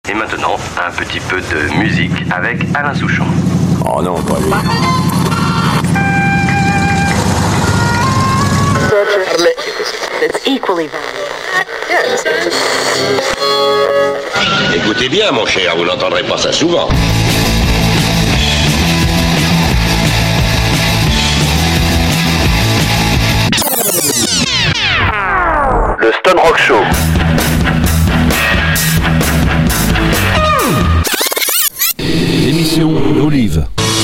Et maintenant, un petit peu de musique avec Alain Souchon. Oh non, pas lui. Écoutez bien, mon cher, vous n'entendrez pas ça souvent. Le Stone Rock Show. L'émission d'Olive.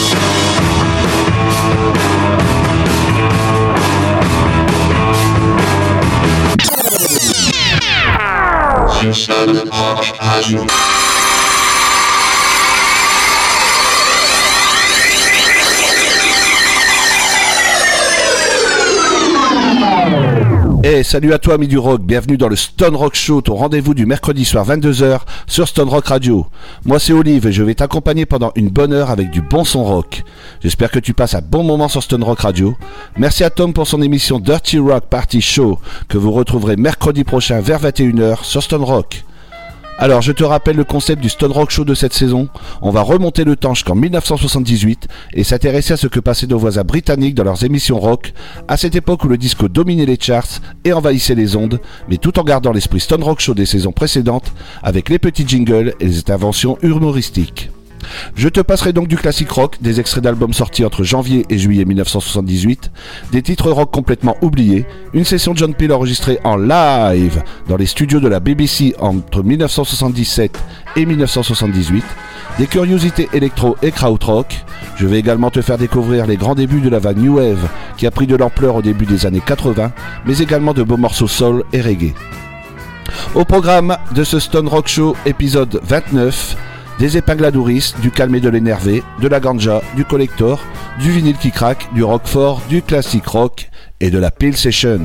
Hey, salut à toi amis du rock, bienvenue dans le Stone Rock Show, ton rendez-vous du mercredi soir 22h sur Stone Rock Radio. Moi c'est Olive et je vais t'accompagner pendant une bonne heure avec du bon son rock. J'espère que tu passes un bon moment sur Stone Rock Radio. Merci à Tom pour son émission Dirty Rock Party Show que vous retrouverez mercredi prochain vers 21h sur Stone Rock. Alors je te rappelle le concept du Stone Rock Show de cette saison. On va remonter le temps jusqu'en 1978 et s'intéresser à ce que passaient nos voisins britanniques dans leurs émissions rock, à cette époque où le disco dominait les charts et envahissait les ondes, mais tout en gardant l'esprit Stone Rock Show des saisons précédentes avec les petits jingles et les interventions humoristiques. Je te passerai donc du classique rock, des extraits d'albums sortis entre janvier et juillet 1978, des titres rock complètement oubliés, une session de John Peel enregistrée en live dans les studios de la BBC entre 1977 et 1978, des curiosités électro et krautrock. Je vais également te faire découvrir les grands débuts de la vague New Wave qui a pris de l'ampleur au début des années 80, mais également de beaux morceaux soul et reggae. Au programme de ce Stone Rock Show épisode 29, des épingles à nourrice, du calme et de l'énervé, de la ganja, du collector, du vinyle qui craque, du rock fort, du classique rock et de la Peel Session.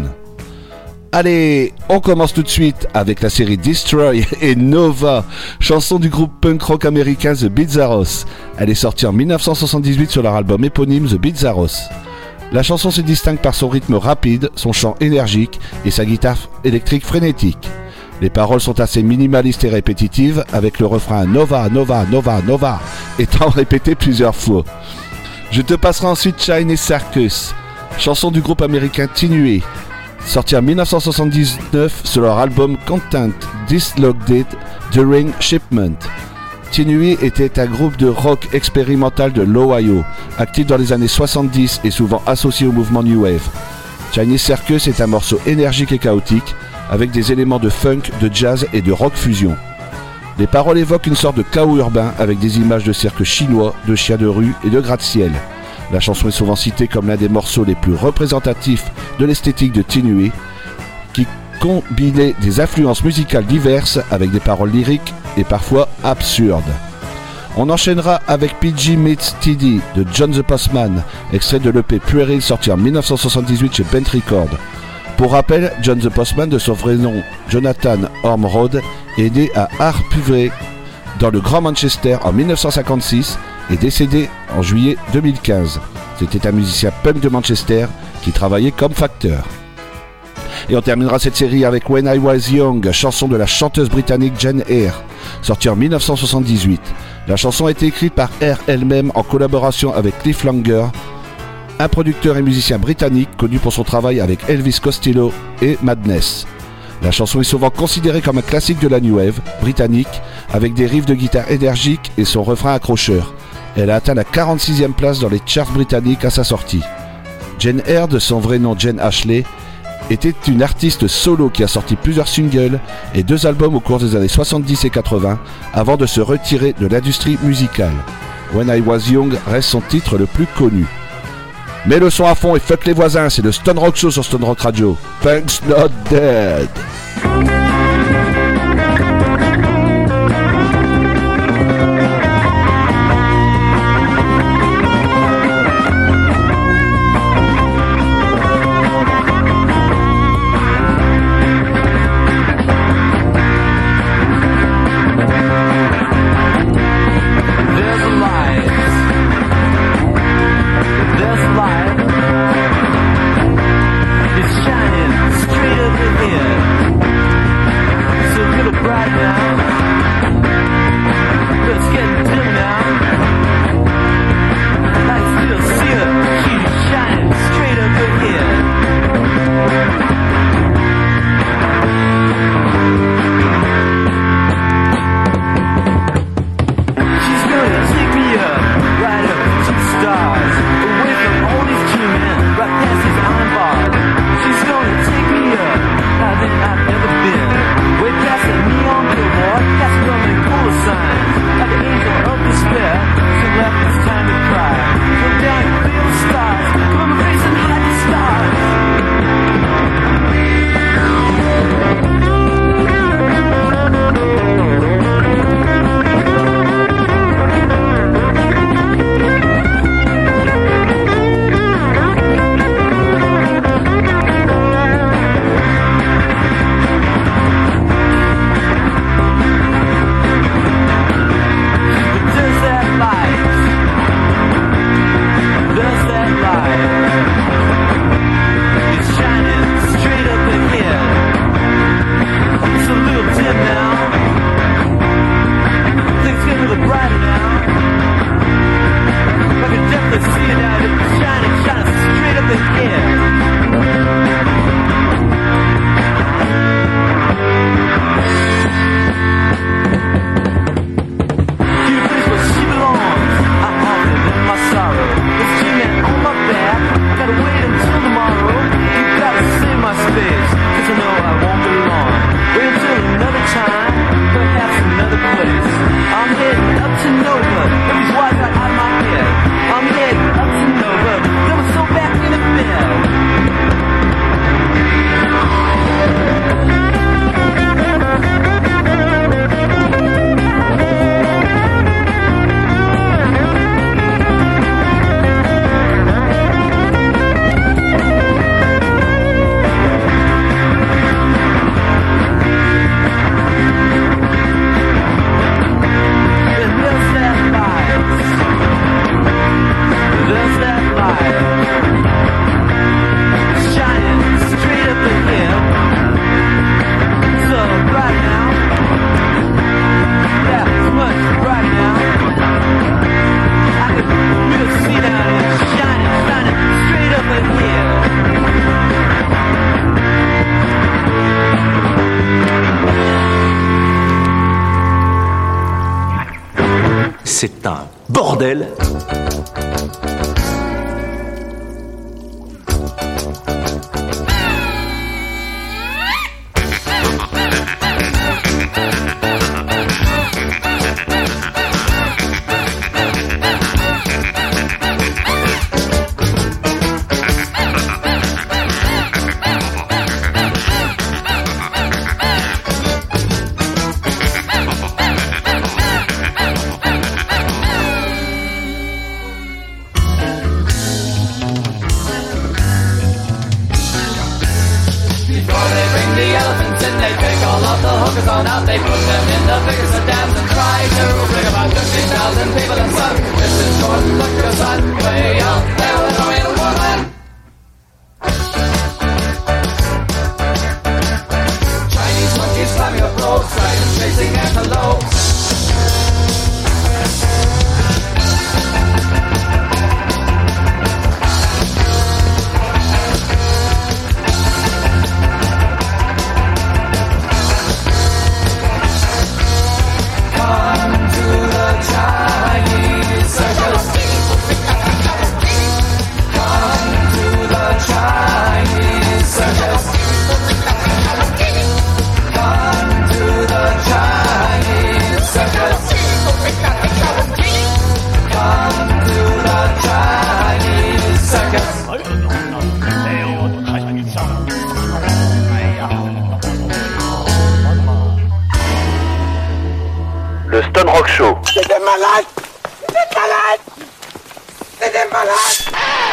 Allez, on commence tout de suite avec la série Destroy et Nova, chanson du groupe punk rock américain The Bizarros. Elle est sortie en 1978 sur leur album éponyme The Bizarros. La chanson se distingue par son rythme rapide, son chant énergique et sa guitare électrique frénétique. Les paroles sont assez minimalistes et répétitives, avec le refrain Nova, Nova, Nova, Nova étant répété plusieurs fois. Je te passerai ensuite Chinese Circus, chanson du groupe américain Tinue, sorti en 1979 sur leur album Content Dislocated During Shipment. Tinue était un groupe de rock expérimental de l'Ohio, actif dans les années 70 et souvent associé au mouvement New Wave. Chinese Circus est un morceau énergique et chaotique, avec des éléments de funk, de jazz et de rock fusion. Les paroles évoquent une sorte de chaos urbain avec des images de cirque chinois, de chiens de rue et de gratte-ciel. La chanson est souvent citée comme l'un des morceaux les plus représentatifs de l'esthétique de Tinue, qui combinait des influences musicales diverses avec des paroles lyriques et parfois absurdes. On enchaînera avec PG Meets TD de John the Postman, extrait de l'EP Pueril sorti en 1978 chez Bent Records. Pour rappel, John the Postman, de son vrai nom Jonathan Ormrod, est né à Harpurhey dans le Grand Manchester en 1956 et décédé en juillet 2015. C'était un musicien punk de Manchester qui travaillait comme facteur. Et on terminera cette série avec When I Was Young, chanson de la chanteuse britannique Jane Eyre, sortie en 1978. La chanson a été écrite par Eyre elle-même en collaboration avec Cliff Langer, un producteur et musicien britannique connu pour son travail avec Elvis Costello et Madness. La chanson est souvent considérée comme un classique de la New Wave britannique, avec des riffs de guitare énergiques et son refrain accrocheur. Elle a atteint la 46e place dans les charts britanniques à sa sortie. Jane Eyre, de son vrai nom Jane Ashley, était une artiste solo qui a sorti plusieurs singles et 2 albums au cours des années 70 et 80 avant de se retirer de l'industrie musicale. When I Was Young reste son titre le plus connu. Mets le son à fond et fuck les voisins, c'est le Stone Rock Show sur Stone Rock Radio. Punk's not dead. It's shining straight up in here. C'est un bordel. Le Stone Rock Show. C'est des malades! C'est des malades! C'est des malades!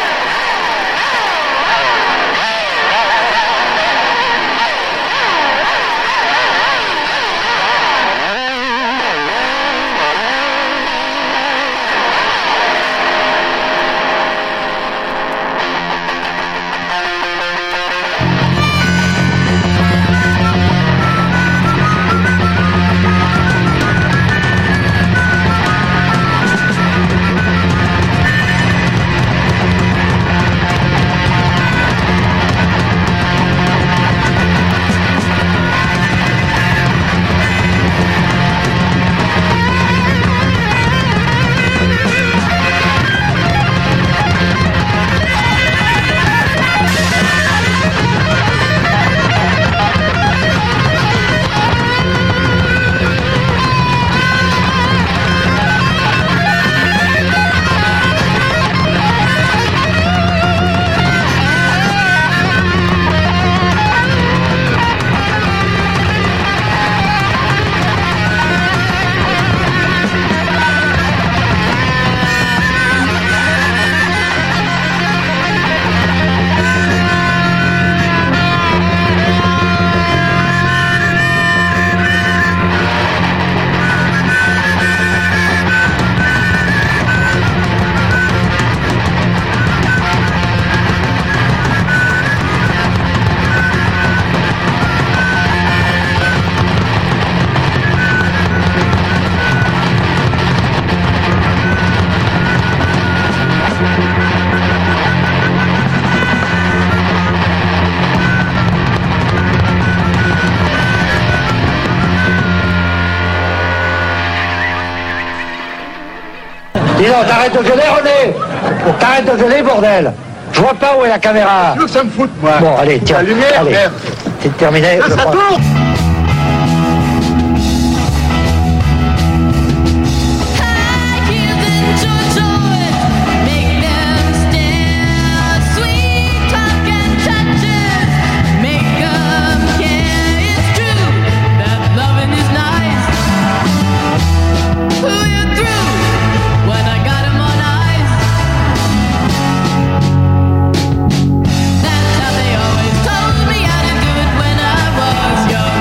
Dis donc, t'arrêtes de gueuler, René! T'arrêtes de gueuler, bordel! Je vois pas où est la caméra! Tu veux que ça me foute, moi? Bon, allez, tiens. La lumière, allez. merde. C'est terminé. Ça tourne! That's how they always told me how to do it when I was young.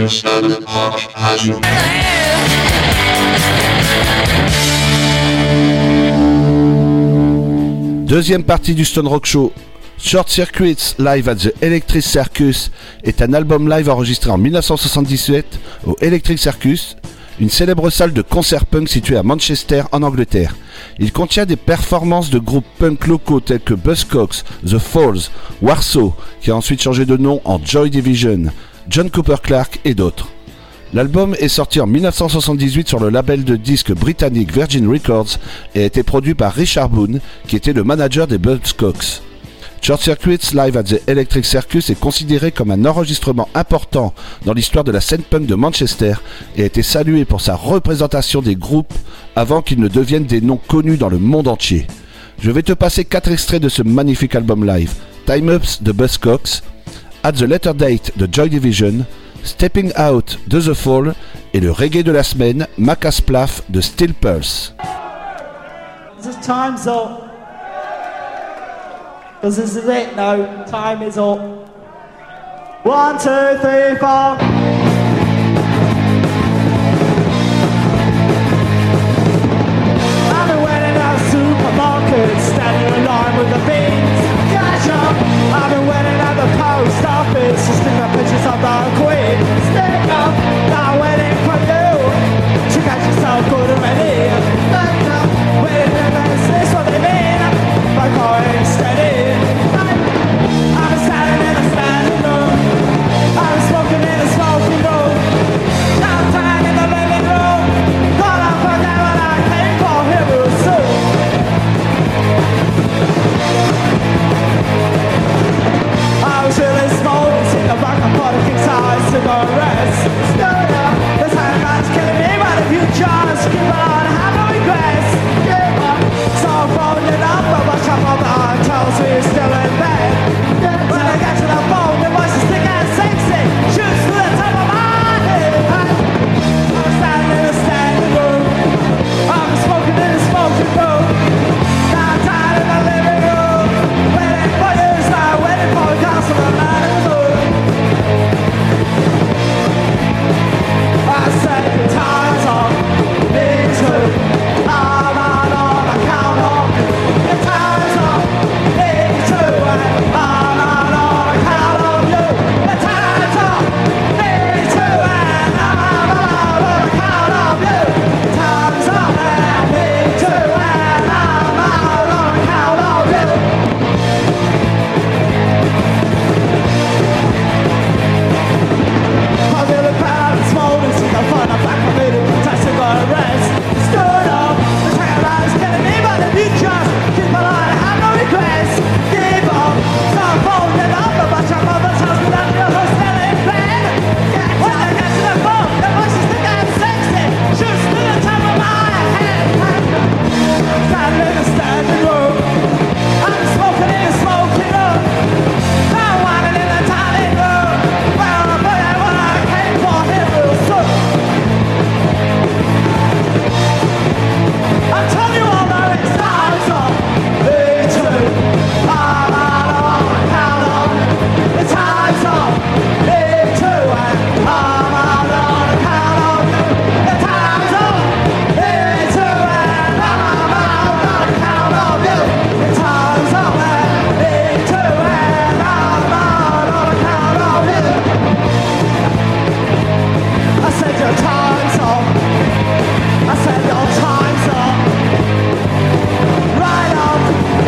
Deuxième partie du Stone Rock Show. Short Circuits Live at the Electric Circus est un album live enregistré en 1977 au Electric Circus, une célèbre salle de concert punk située à Manchester en Angleterre. Il contient des performances de groupes punk locaux tels que Buzzcocks, The Falls, Warsaw, qui a ensuite changé de nom en Joy Division, John Cooper Clarke et d'autres. L'album est sorti en 1978 sur le label de disques britannique Virgin Records et a été produit par Richard Boone, qui était le manager des Buzzcocks. Short Circuits Live at the Electric Circus est considéré comme un enregistrement important dans l'histoire de la scène punk de Manchester et a été salué pour sa représentation des groupes avant qu'ils ne deviennent des noms connus dans le monde entier. Je vais te passer 4 extraits de ce magnifique album live. Time Ups de Buzzcocks, At the Later Date de Joy Division, Stepping Out de The Fall et le reggae de la semaine, Macca Splaff de Steel Pulse. Time's up. Because this is it now. Time is up. 1, 2, 3, 4. I've been waiting at a supermarket, standing in line with the beans. Catch up. I've been waiting at the post office, sticking up pictures of the Queen. Stick up. Now I'm waiting for you to catch yourself good and ready. Stick up. Waiting in this what they mean by going steady. I've been standing in a standing room. I've been smoking in a smoking room. Downtown in the living room. Thought I forgot what I came for here real soon. I was really smoking, sitting back and put a king size cigarettes. Stood up, this handman's killing me, but if you just keep on, have no regrets. Give up, so I'm phoning it up, but my shop on the eye tells me you're still in bed. When I get to the phone, the voice is thick and sexy, shoots through the top of my head. I'm standing in a standing room, I'm smoking in a smoking room. Downtown in the living room, waiting for you, start waiting for a council of man in the moon. I said the time's up, me too. I'm out on account of the time's up, me too. And I'm out on account of you. The time's up, me too. And I'm out on account of you. The time's up, and me too. And I'm out on account of you. I really proud and small and see the fun of black committed touching got a rest. Stood up, the trail is killing me, but if you just keep on, I have no regrets. Give up, start folding up, a bunch of mother tells me that you're still in bed. When I get to the phone, the voice is thick and sexy, shoots through the top of my head. Standing in a standing room, I'm smoking in a smoking room. I'm whining in a tiny room, where I'm putting what I came for here real soon. I told you all that it's time's up, me too. I'm out on account of the time's up, me too. And I'm out on account of you. The time's up, me too. And I'm out on account of you. The time's up, and me too. And I'm out on account of you. I said your time's up. I said your time's up. Right up.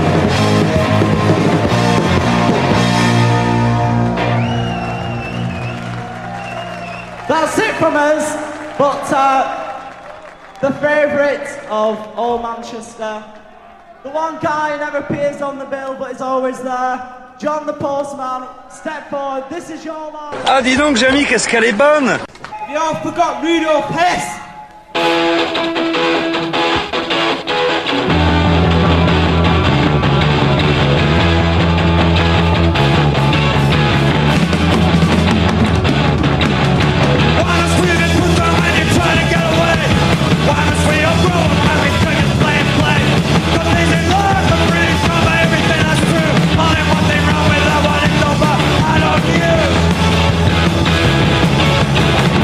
That's it from us. But the favourite of all Manchester, the one guy who never appears on the bill but is always there, John the Postman. Step forward. This is your man. Ah, dis donc, Jamie, qu'est-ce qu'elle est bonne! You all forgot Rudolph Hess. I love you.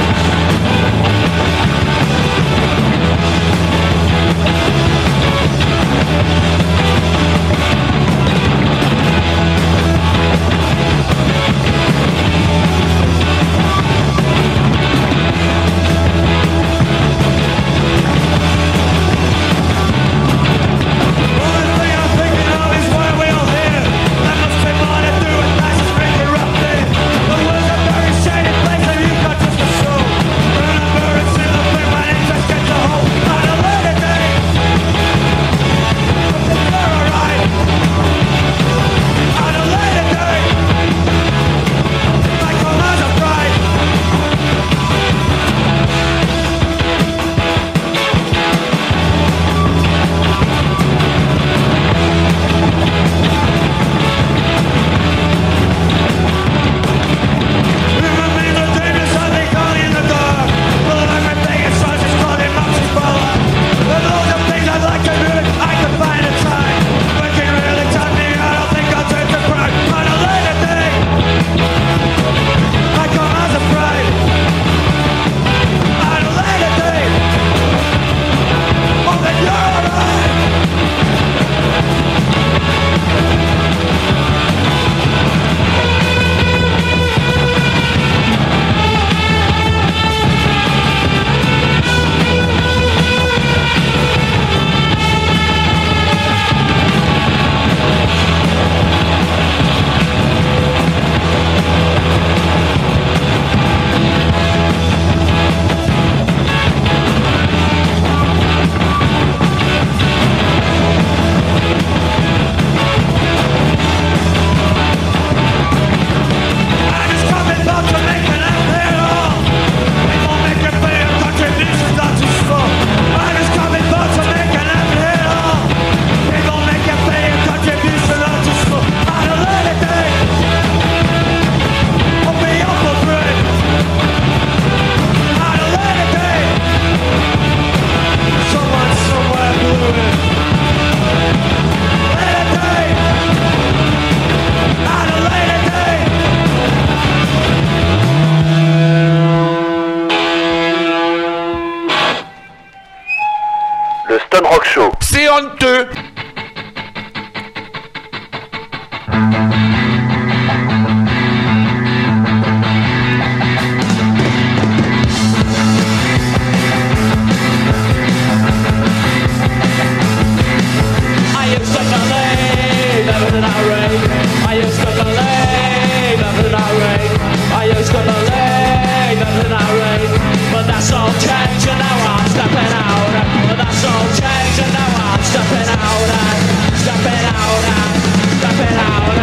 believe everything I read. I used to believe everything I read. I used to believe everything I read. But that's all changed and now I'm stepping out. But that's all changed and now I'm stepping out. Stepping out. Stepping out.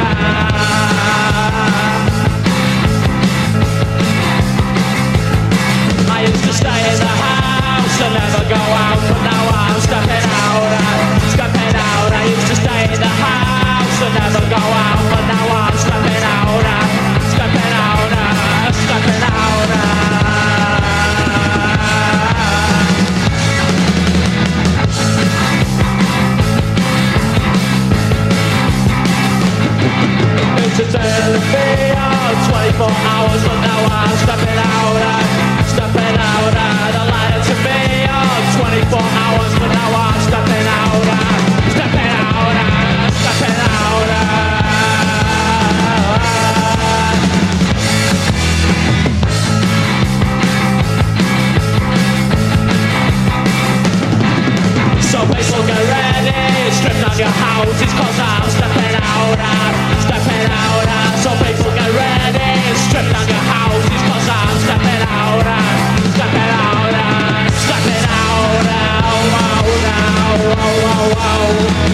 I used to stay in the house and never go out, but now I'm stepping out, stepping out. I used to stay in the house and never go out, but now I'm stepping out, stepping out, stepping out. Used to stay in the field 24 hours, but now I'm stepping out, stepping out. The light to me 24 hours, but now I'm stepping out, stepping out, stepping out. So people get ready, strip down your houses, 'cause I'm stepping out, stepping out. So people get ready, strip down your houses, 'cause I'm stepping out, stepping out, stepping out. Wow, wow, wow, wow.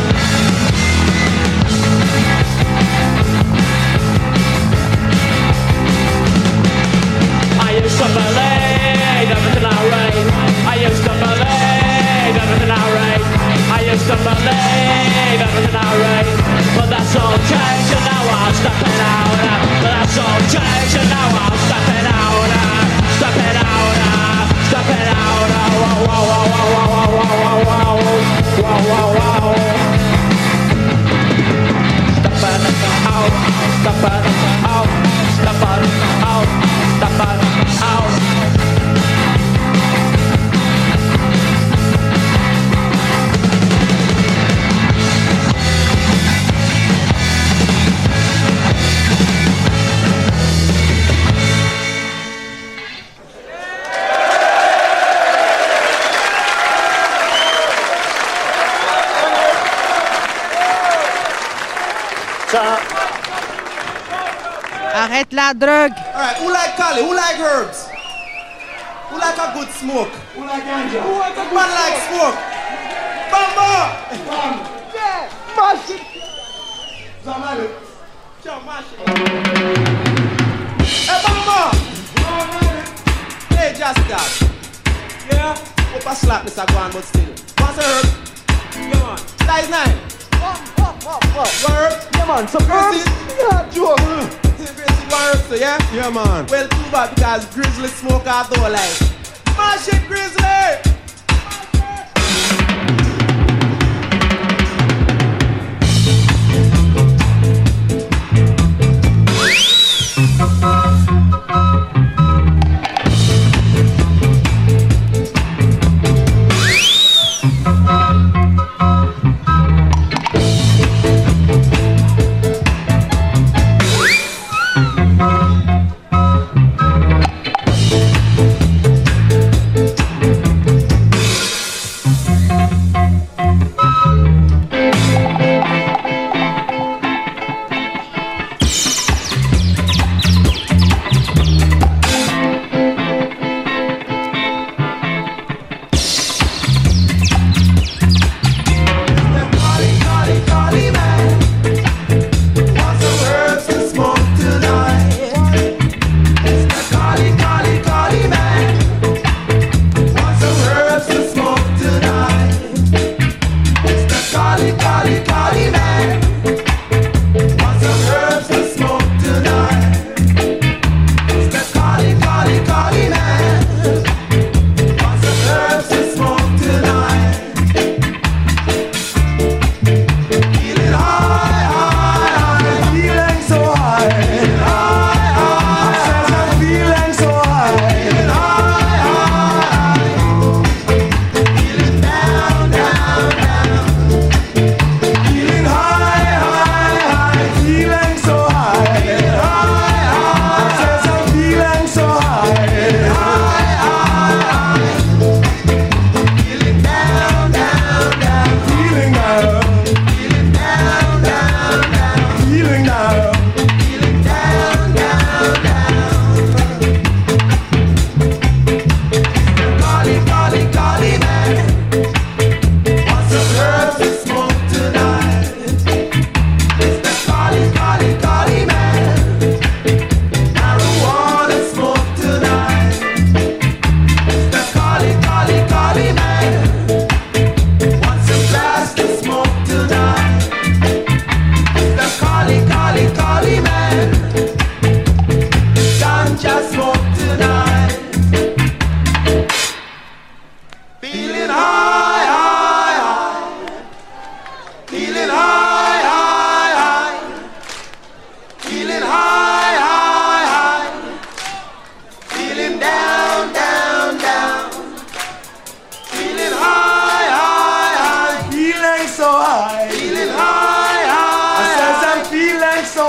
I used to believe everything I read. I used to believe everything I read. I used to believe everything I read. But that's all changed and now I'm stepping out. But that's all changed and now I'm stepping out. Stepping out. Stepping out. Wow, wow, wow, wow, wow, wow, wow, wow, wow, wow. Stepping out. Stepping out. Stepping out. Stepping out. Arrête la drogue. Alright, who like Cali? Who like herbs? Who like a good smoke? Who like ganja? Who like a good man like smoke? Bamba! Yeah! Mash it! Zamali! Ciao, mash it! Hey, Bamba! Hey, just that. Yeah? Hope I slap this one, but still. What's a herb? Come on. Size 9. What? Herb? Yeah, man. Some herbs? Yeah, Joe. So, yeah? Yeah, man. Well, too bad because Grizzly smoke out though, like. Mash it, Grizzly!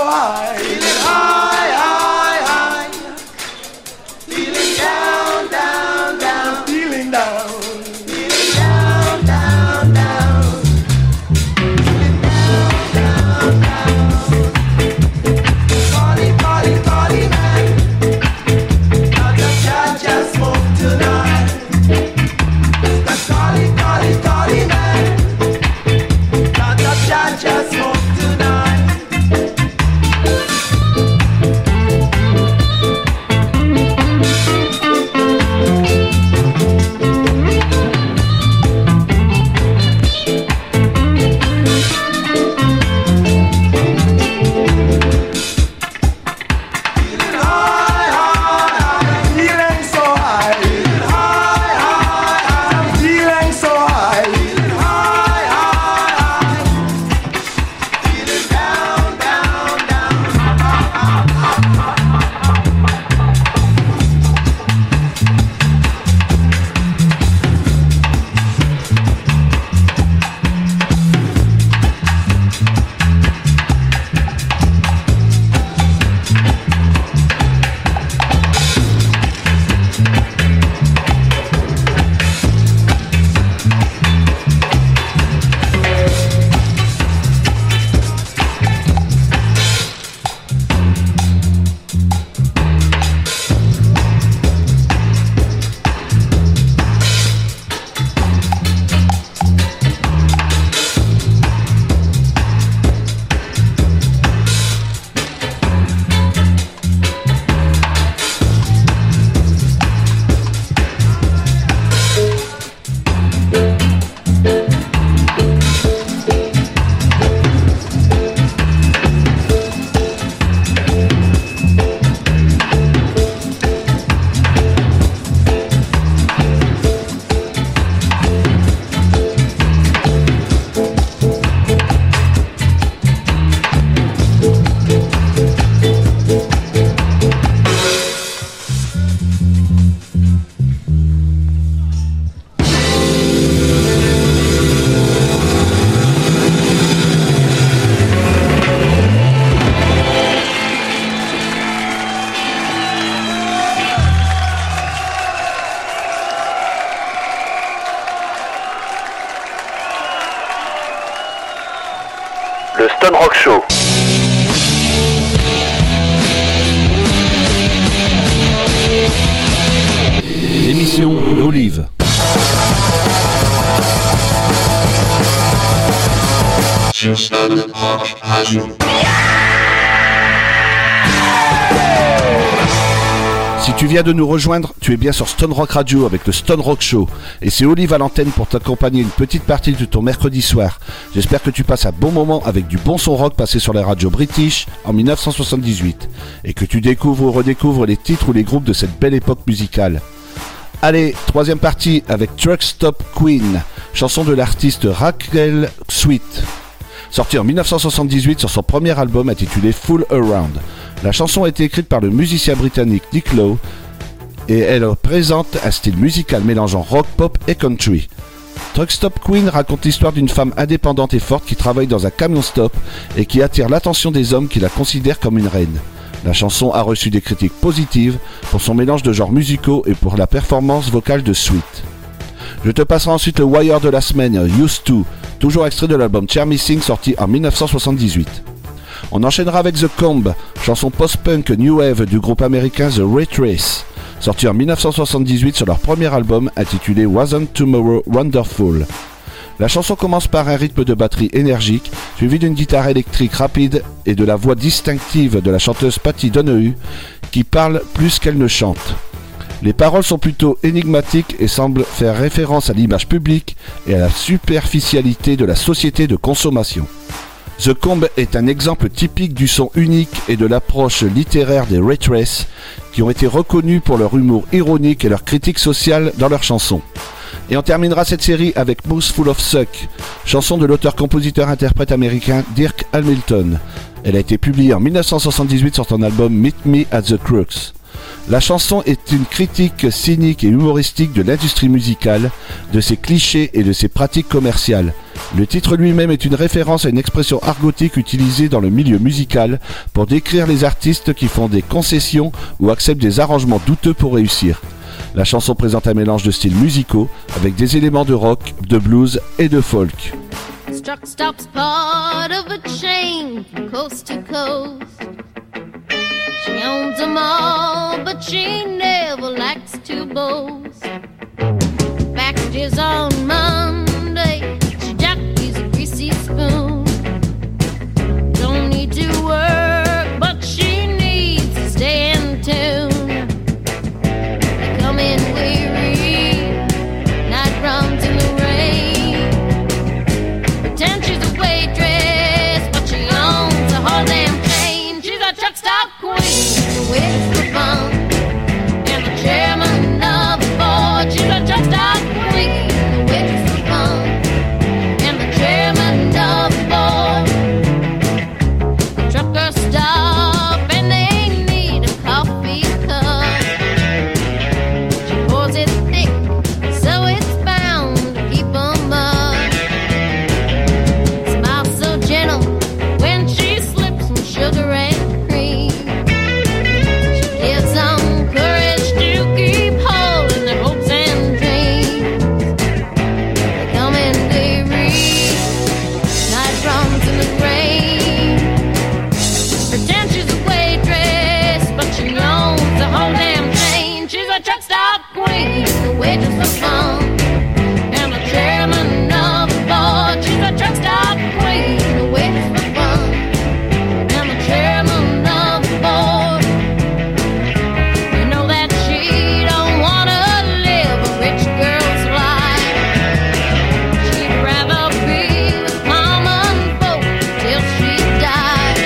high. Feeling high, high, high. Feeling down, down, down. Feeling down. Feeling down, down, down. Feeling down, down, down. Party, party, party, man. Now just just smoke tonight. Party, party, party, man. Now just smoke tonight. Le Stone Rock Show. L'émission d'Olive. Si tu viens de nous rejoindre, tu es bien sur Stone Rock Radio avec le Stone Rock Show. Et c'est Olive à l'antenne pour t'accompagner une petite partie de ton mercredi soir. J'espère que tu passes un bon moment avec du bon son rock passé sur les radios british en 1978. Et que tu découvres ou redécouvres les titres ou les groupes de cette belle époque musicale. Allez, troisième partie avec Truck Stop Queen, chanson de l'artiste Raquel Sweet. Sortie en 1978 sur son premier album intitulé Full Around. La chanson a été écrite par le musicien britannique Nick Lowe et elle présente un style musical mélangeant rock, pop et country. Truck Stop Queen raconte l'histoire d'une femme indépendante et forte qui travaille dans un camion stop et qui attire l'attention des hommes qui la considèrent comme une reine. La chanson a reçu des critiques positives pour son mélange de genres musicaux et pour la performance vocale de Sweet. Je te passerai ensuite le Wire de la semaine, Used To, toujours extrait de l'album Chair Missing sorti en 1978. On enchaînera avec The Comb, chanson post-punk new wave du groupe américain The Retrace, sorti en 1978 sur leur premier album intitulé Wasn't Tomorrow Wonderful. La chanson commence par un rythme de batterie énergique, suivi d'une guitare électrique rapide et de la voix distinctive de la chanteuse Patty Donahue, qui parle plus qu'elle ne chante. Les paroles sont plutôt énigmatiques et semblent faire référence à l'image publique et à la superficialité de la société de consommation. The Comb est un exemple typique du son unique et de l'approche littéraire des Retrace, qui ont été reconnus pour leur humour ironique et leur critique sociale dans leurs chansons. Et on terminera cette série avec Mouthful of Suck, chanson de l'auteur-compositeur-interprète américain Dirk Hamilton. Elle a été publiée en 1978 sur son album Meet Me at the Crux. La chanson est une critique cynique et humoristique de l'industrie musicale, de ses clichés et de ses pratiques commerciales. Le titre lui-même est une référence à une expression argotique utilisée dans le milieu musical pour décrire les artistes qui font des concessions ou acceptent des arrangements douteux pour réussir. La chanson présente un mélange de styles musicaux avec des éléments de rock, de blues et de folk. Truck stops part of a chain from coast to coast. She owns them all, but she never likes to boast. Fact is on Monday, she jockeys a greasy spoon. Don't need to work, but she needs to stay in tune. They come in weary, night runs in the rain. Pretend she's a waitress, but she owns a whole damn chain. She's a truck stop queen, the witch for fun, and the chairman of the board. She's a truck stop queen, the witch for fun, and the chairman of the board. The truckers stop and they need a coffee cup. She pours it thick, so it's bound to keep 'em up. Smile so gentle when she slips some sugar and cream. She gives them courage to keep holding their hopes and dreams. They come in weary, night runs in the rain. Pretend she's a waitress, but she owns the whole damn chain. She's a truck stop queen, the waitress for fun, and the chairman of the board. She's a truck stop queen, the waitress for fun, and the chairman of the board. You know that she don't wanna live a rich girl's life. She'd rather be with common folk till she dies.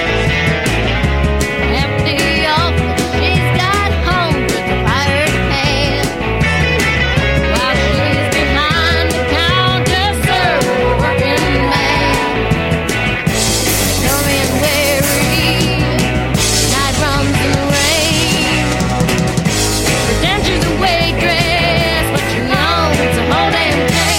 Empty off, she's got hundreds of hired hands, while she's behind the counter serving a working man. Come in weary, night runs in the rain. Pretend she's a waitress, but she owns a whole damn chain.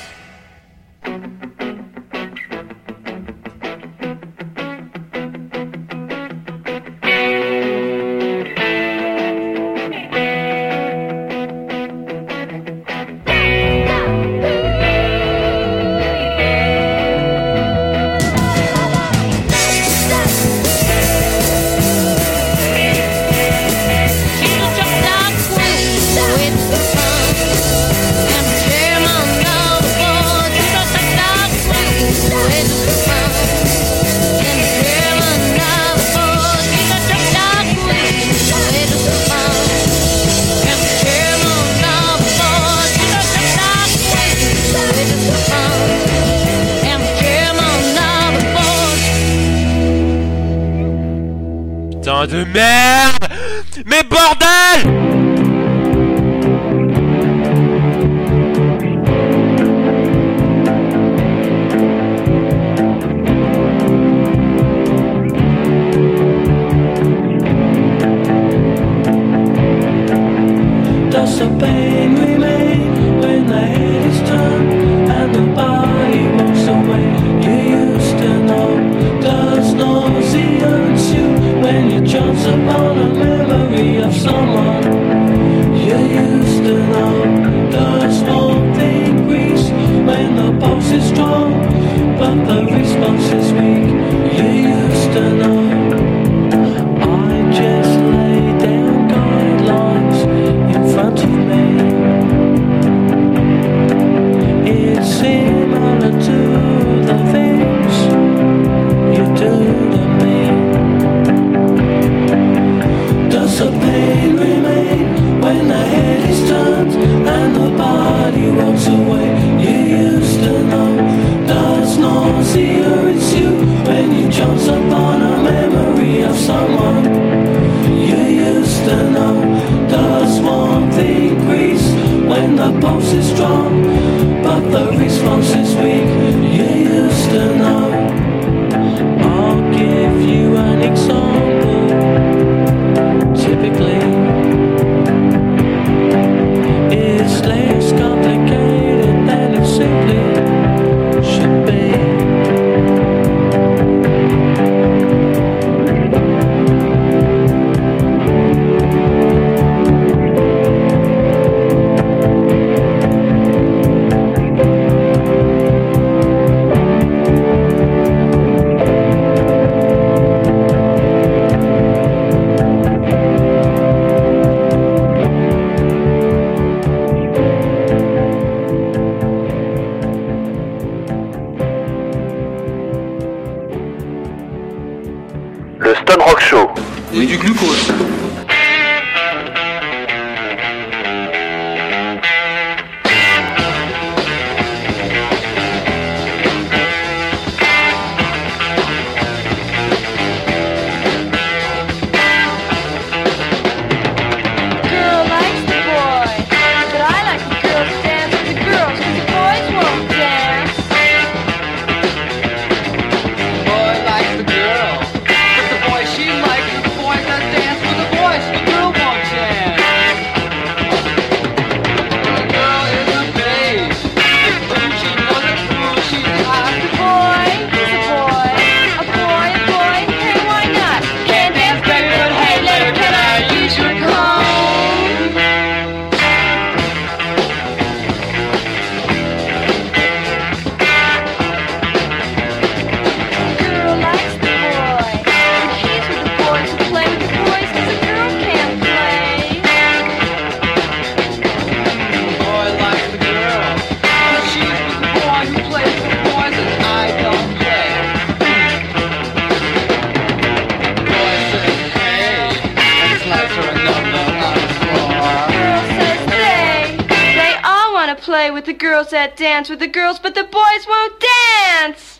She's a truck stop queen, the witch for fun, and the chairman of the board. She's a truck stop queen, the witch for fun, and the chairman of the board. She's a truck stop queen, the witch for fun, and the chairman of the board. She's a truck stop queen, the witch for fun, and the chairman of the board. Putain de merde! Mais bordel! Does the pain remain when the head is turned and the body walks away? You used to know. Does nausea ensue when you chance upon a memory of someone you used to know? Does warmth increase when the pulse is strong, but the response is weak? You used to know. I just lay down guidelines in front of me. It's similar to the things you do to me. Does the pain remain when the head is turned and the body walks away? You used to know. Does nausea ensue when you chance upon a memory of someone you used to know? Does warmth increase when the pulse is strong, but the response is weak? You used to know. I'll give you an example. Typically Le Stone Rock Show. Et du glucose. Play with the girls that dance with the girls, but the boys won't dance.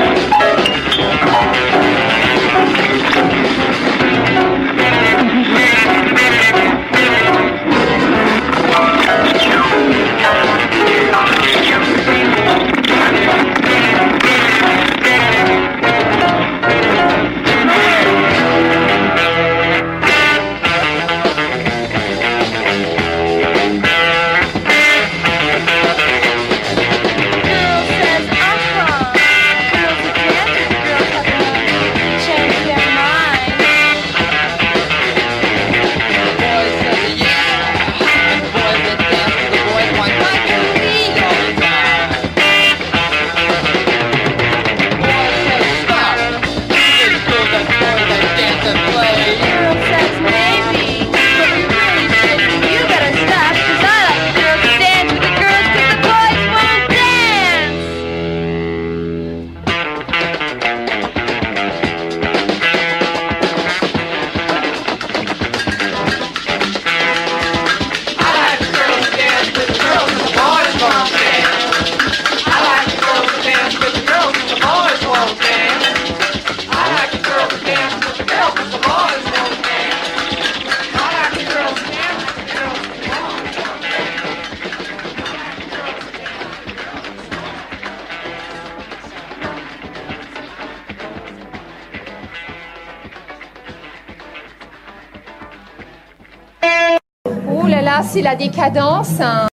Oh là là, c'est la décadence, hein.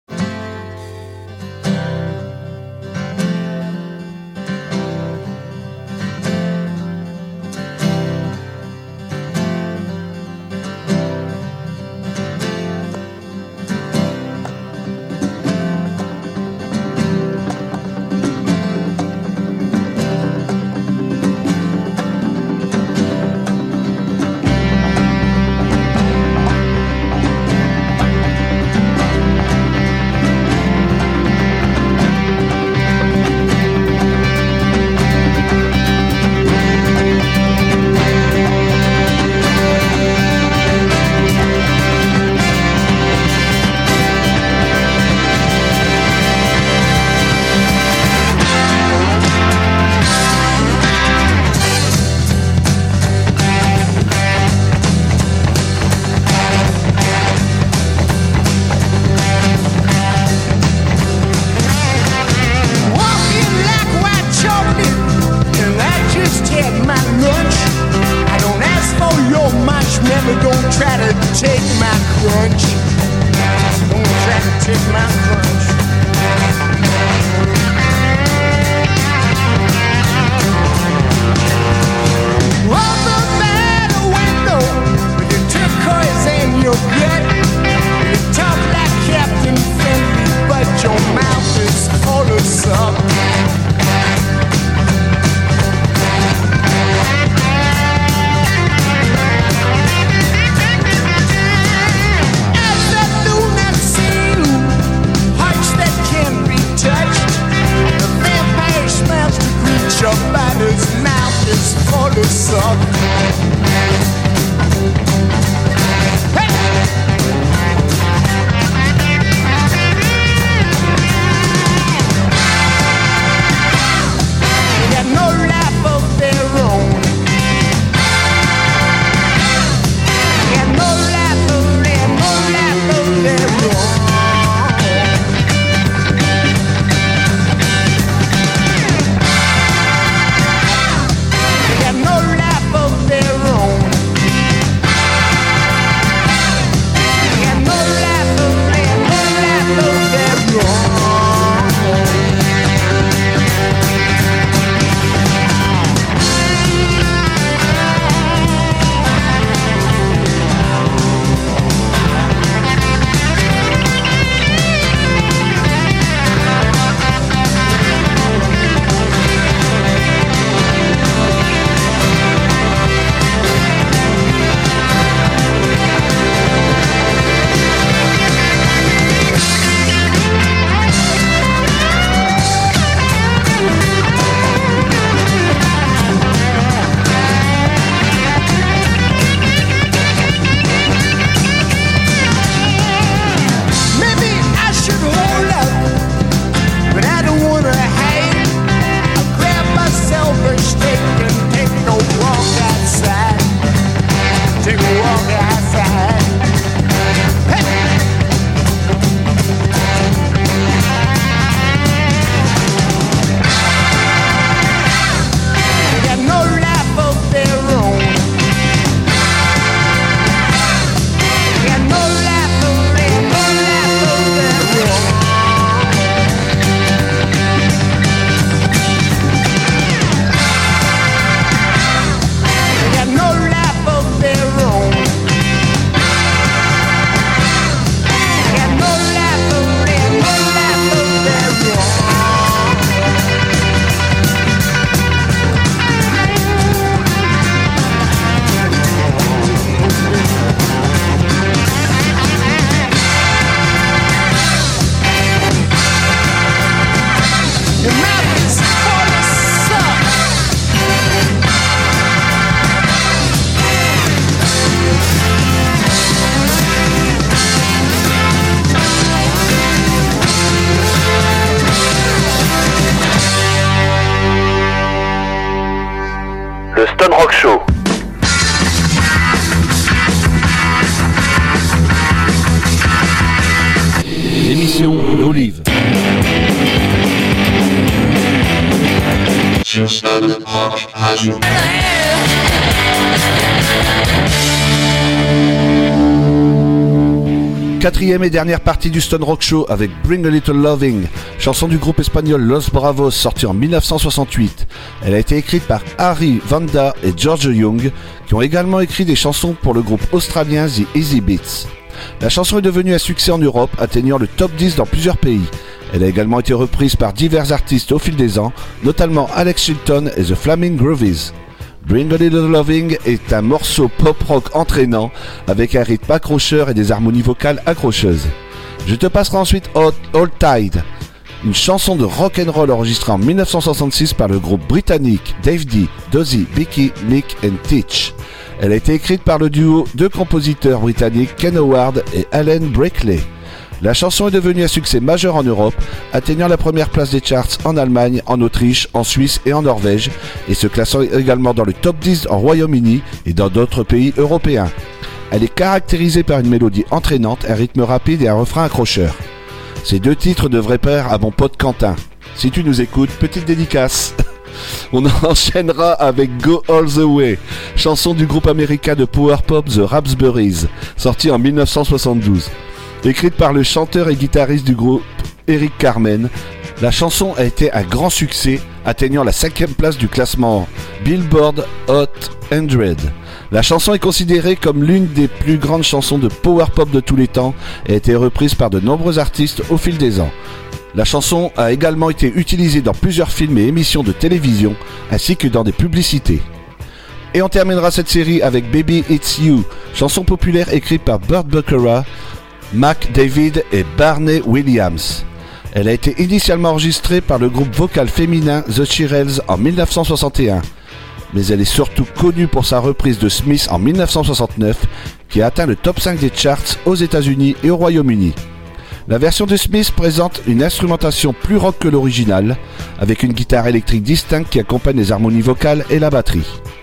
Your father's mouth is full of salt. Stone Rock Show. L'émission d'Olive. Quatrième et dernière partie du Stone Rock Show avec Bring a Little Loving, chanson du groupe espagnol Los Bravos sortie en 1968. Elle a été écrite par Harry Vanda et George Young, qui ont également écrit des chansons pour le groupe australien The Easy Beats. La chanson est devenue un succès en Europe, atteignant le top 10 dans plusieurs pays. Elle a également été reprise par divers artistes au fil des ans, notamment Alex Chilton et The Flaming Groovies. Bring a Little Loving est un morceau pop-rock entraînant, avec un rythme accrocheur et des harmonies vocales accrocheuses. Je te passerai ensuite All Tide, une chanson de rock'n'roll enregistrée en 1966 par le groupe britannique Dave D, Dozy, Bicky, Mick and Teach. Elle a été écrite par le duo de compositeurs britanniques Ken Howard et Alan Brackley. La chanson est devenue un succès majeur en Europe, atteignant la première place des charts en Allemagne, en Autriche, en Suisse et en Norvège, et se classant également dans le top 10 en Royaume-Uni et dans d'autres pays européens. Elle est caractérisée par une mélodie entraînante, un rythme rapide et un refrain accrocheur. Ces deux titres devraient plaire à mon pote Quentin. Si tu nous écoutes, petite dédicace. On enchaînera avec Go All The Way, chanson du groupe américain de power pop The Raspberries, sortie en 1972. Écrite par le chanteur et guitariste du groupe Eric Carmen, la chanson a été un grand succès, atteignant la 5e place du classement Billboard Hot 100. La chanson est considérée comme l'une des plus grandes chansons de power pop de tous les temps et a été reprise par de nombreux artistes au fil des ans. La chanson a également été utilisée dans plusieurs films et émissions de télévision, ainsi que dans des publicités. Et on terminera cette série avec Baby It's You, chanson populaire écrite par Burt Bacharach, Mac David et Barney Williams. Elle a été initialement enregistrée par le groupe vocal féminin The Shirelles en 1961, mais elle est surtout connue pour sa reprise de Smith en 1969, qui a atteint le top 5 des charts aux États-Unis et au Royaume-Uni. La version de Smith présente une instrumentation plus rock que l'original, avec une guitare électrique distincte qui accompagne les harmonies vocales et la batterie.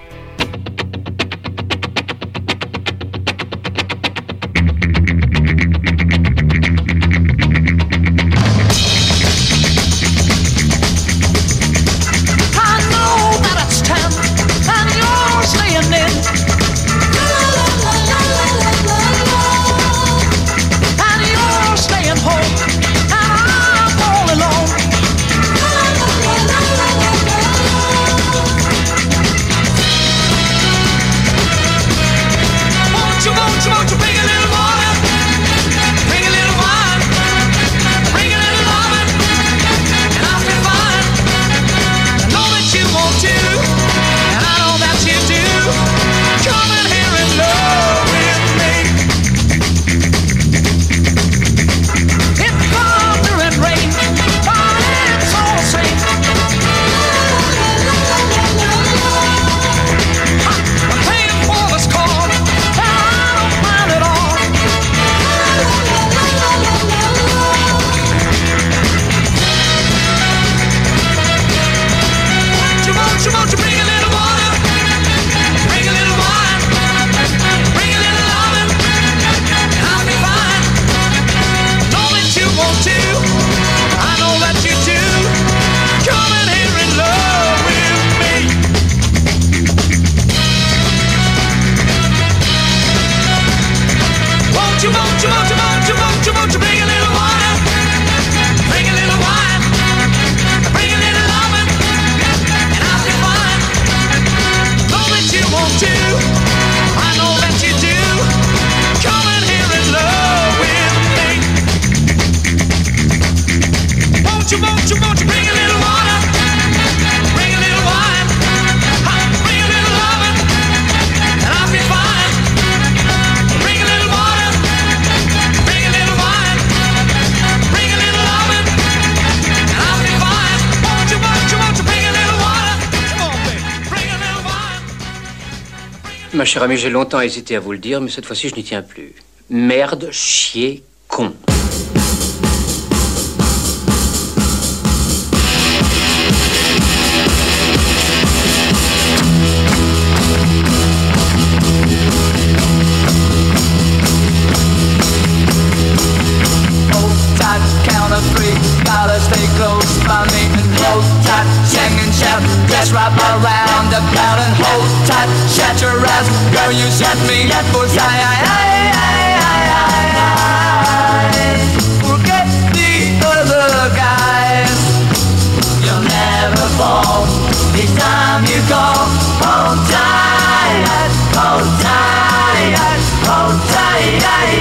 Ma chère amie, j'ai longtemps hésité à vous le dire, mais cette fois-ci, je n'y tiens plus. Merde, chier, con. treacherous. Girl, you set me up for forget the other guys. You'll never fall. This time you go. Hold tight, hold tight, hold tight.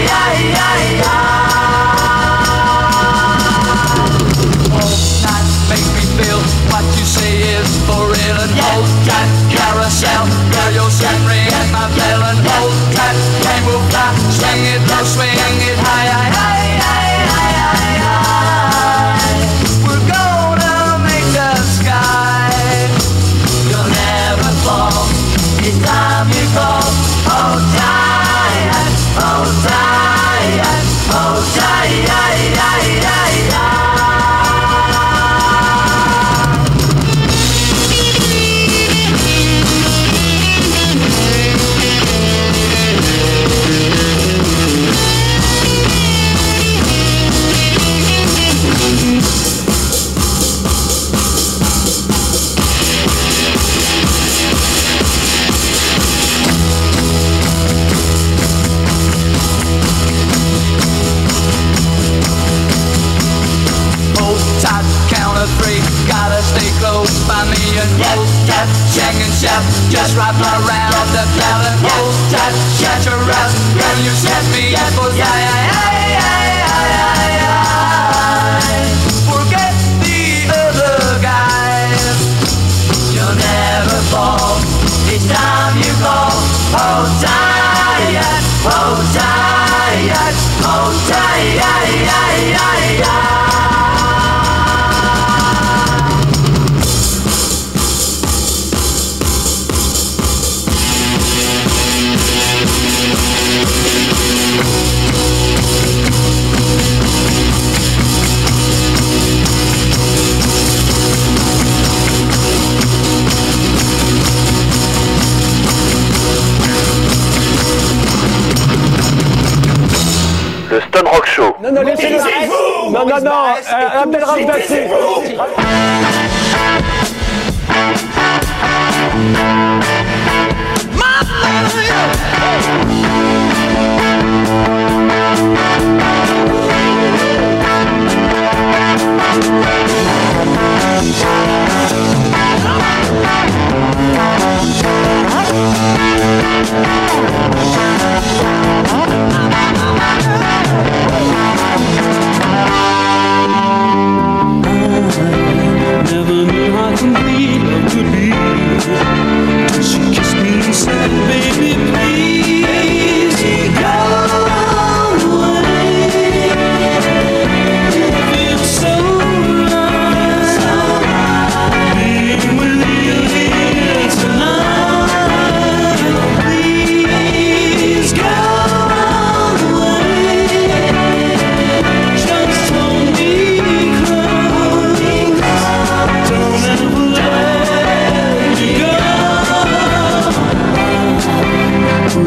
Make me feel what you say is for real. And hold tight, carousel. Girl, you'll set ring my bell. And hold tight, we will fly. Swing it low, swing it high, high, high, high, high, high. We're gonna make the sky. You'll never fall. It's time you go. Hold tight, hold tight, hold tight. Three, gotta stay close by me and hold tight, check and chef, just wrap around the bell and hold tight, catch a rest, girl you set me up for forget the other guys, you'll never fall, it's time you go, hold tight, hold tight, hold tight. Le Stone Rock Show. Non, laissez-le. Non, Abdel Razak. Never knew how complete love could be. Till she kissed me and said, baby, please go away. It's so right being with you here tonight. Please go away. Just hold me close. Don't ever let me go.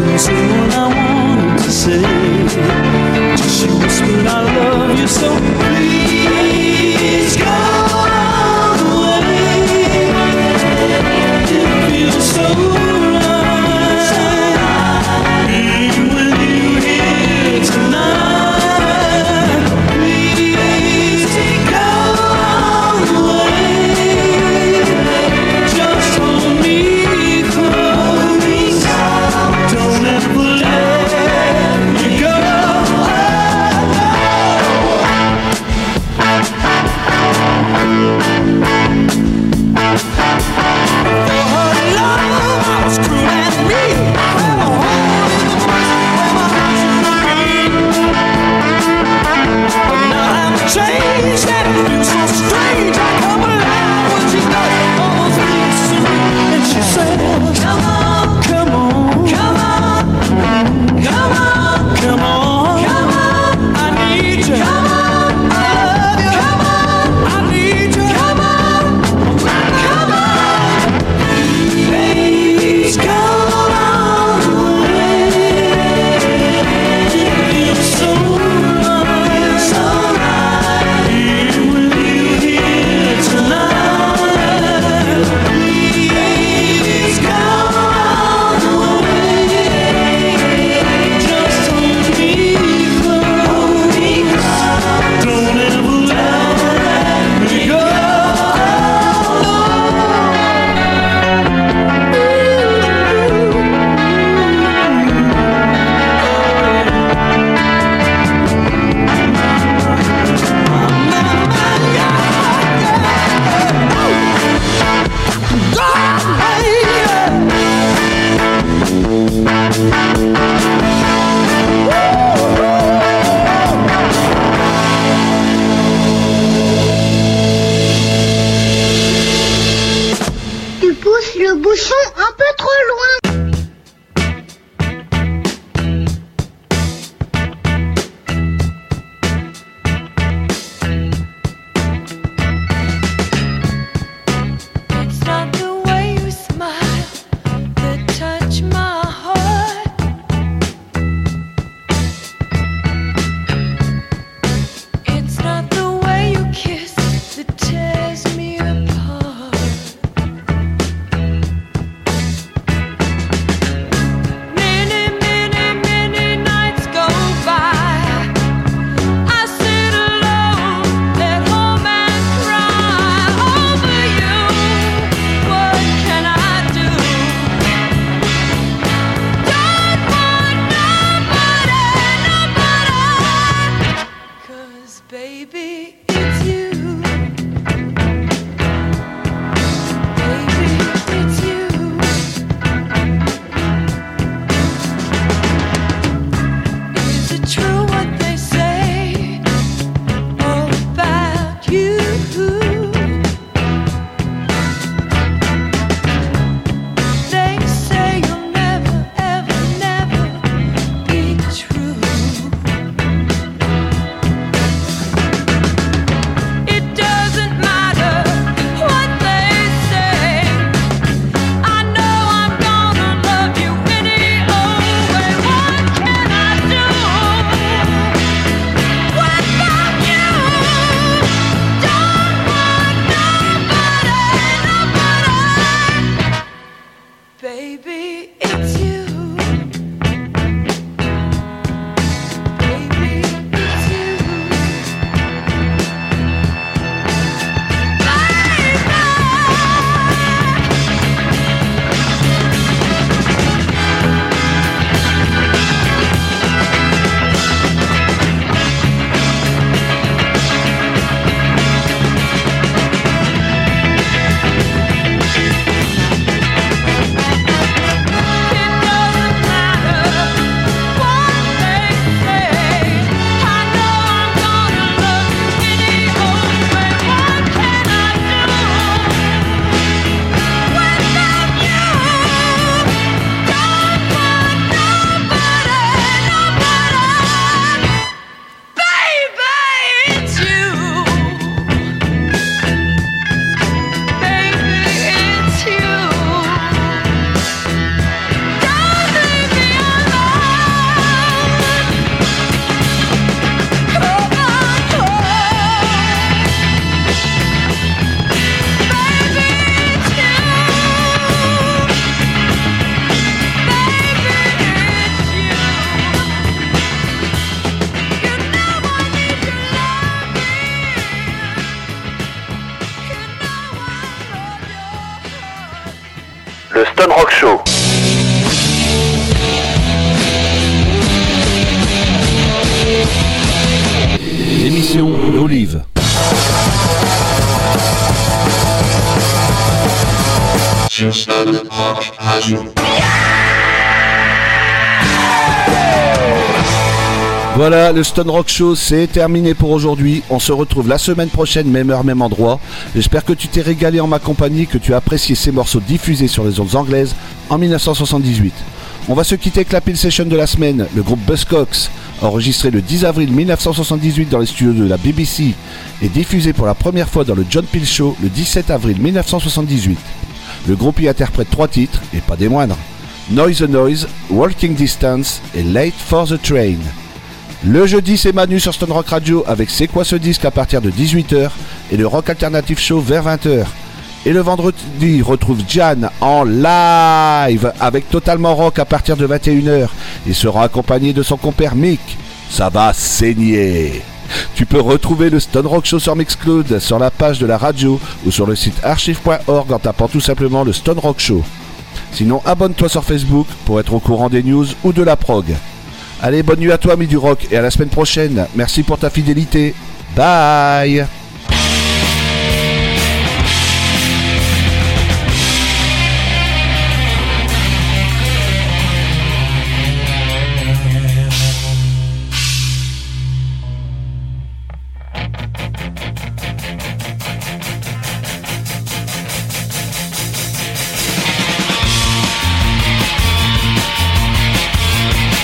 Voilà, le Stone Rock Show, c'est terminé pour aujourd'hui. On se retrouve la semaine prochaine, même heure, même endroit. J'espère que tu t'es régalé en ma compagnie, que tu as apprécié ces morceaux diffusés sur les ondes anglaises en 1978. On va se quitter avec la pile session de la semaine, le groupe Buzzcocks, enregistré le 10 avril 1978 dans les studios de la BBC et diffusé pour la première fois dans le John Peel Show le 17 avril 1978. Le groupe y interprète 3 titres, et pas des moindres: Noise the Noise, Walking Distance et Late for the Train. Le jeudi, c'est Manu sur Stone Rock Radio avec C'est quoi ce disque à partir de 18h et le Rock Alternative Show vers 20h. Et le vendredi, retrouve Jan en live avec Totalement Rock à partir de 21h et sera accompagné de son compère Mick. Ça va saigner. Tu peux retrouver le Stone Rock Show sur Mixcloud, sur la page de la radio ou sur le site archive.org en tapant tout simplement le Stone Rock Show. Sinon, abonne-toi sur Facebook pour être au courant des news ou de la prog. Allez, bonne nuit à toi, ami du rock, et à la semaine prochaine. Merci pour ta fidélité. Bye.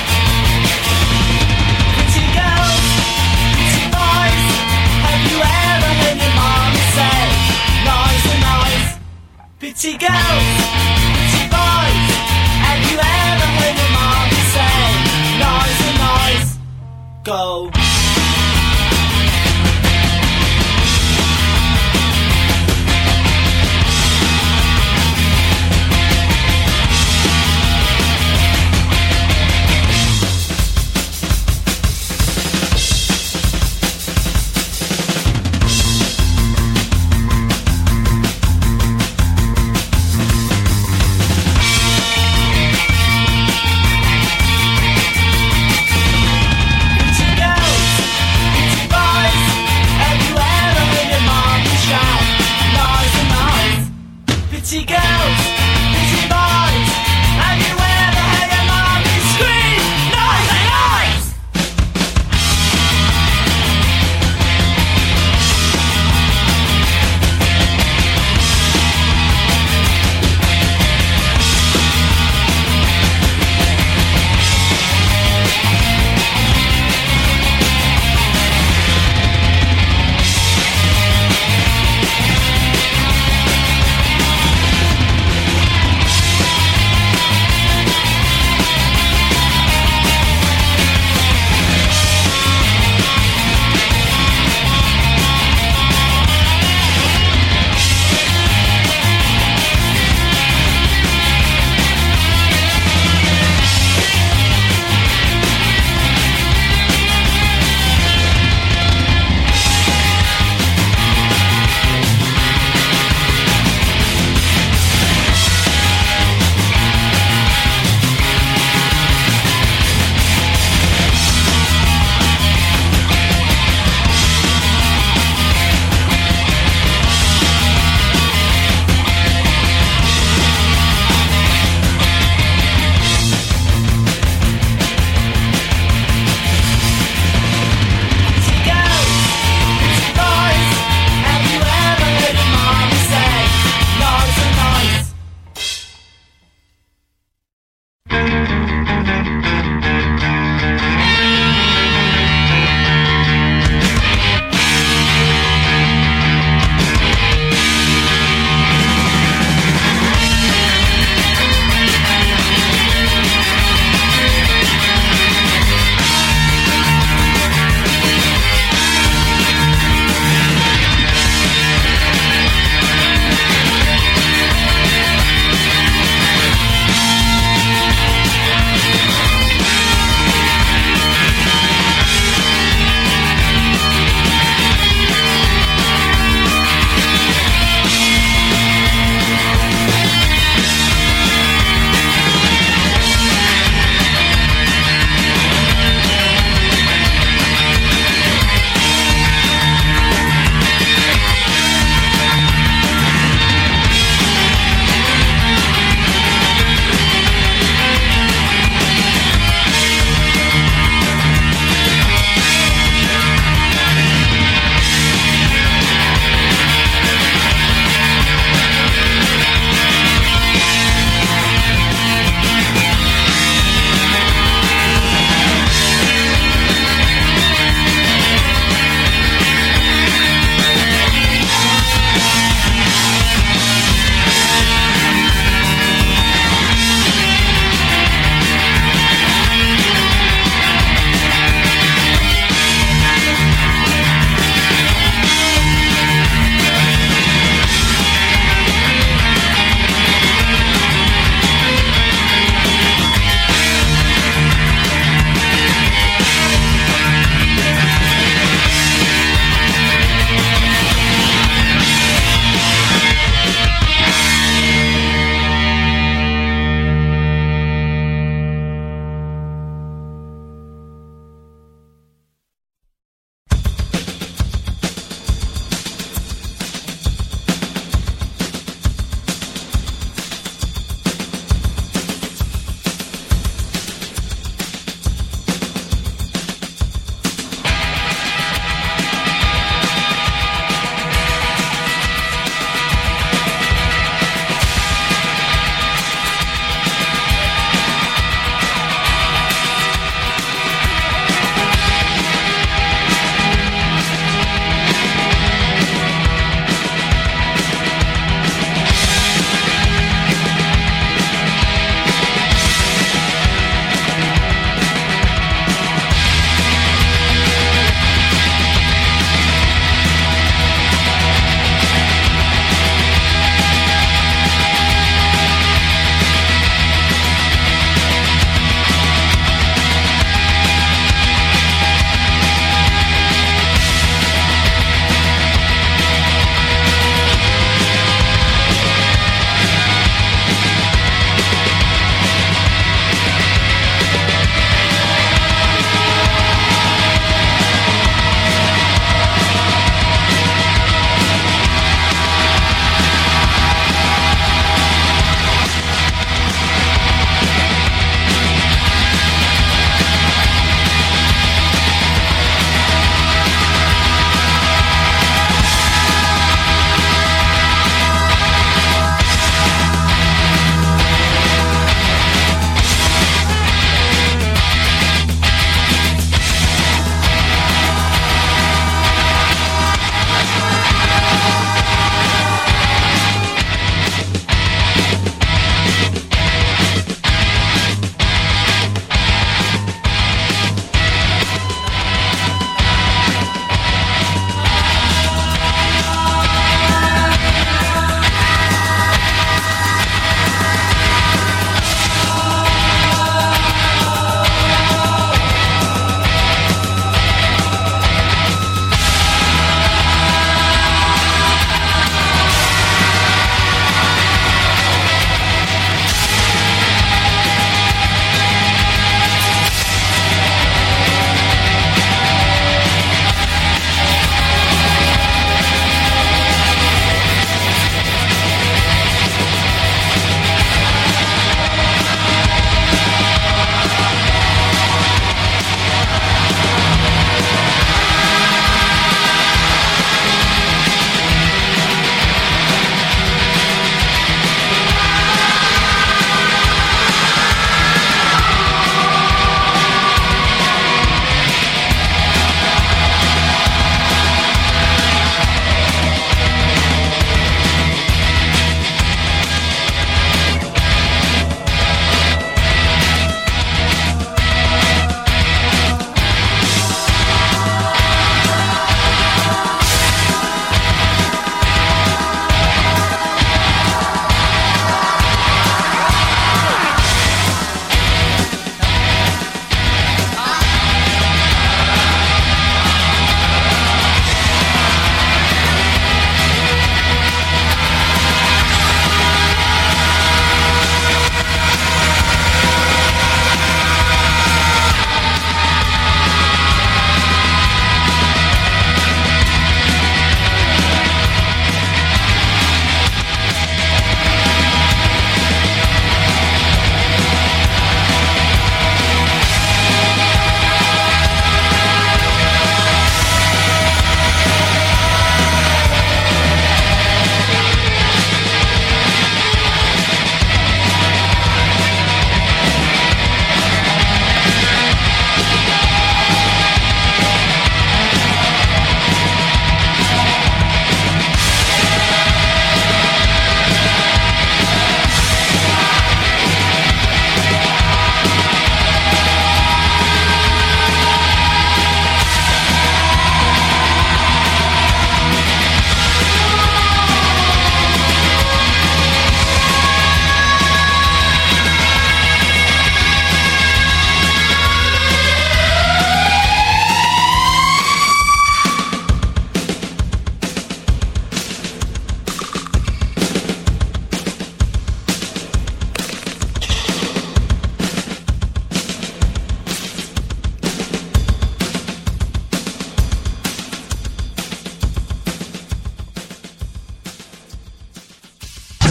Have you ever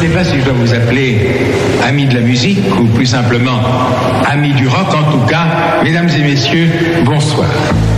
sais pas si je dois vous appeler amis de la musique ou plus simplement amis du rock. En tout cas, mesdames et messieurs, bonsoir.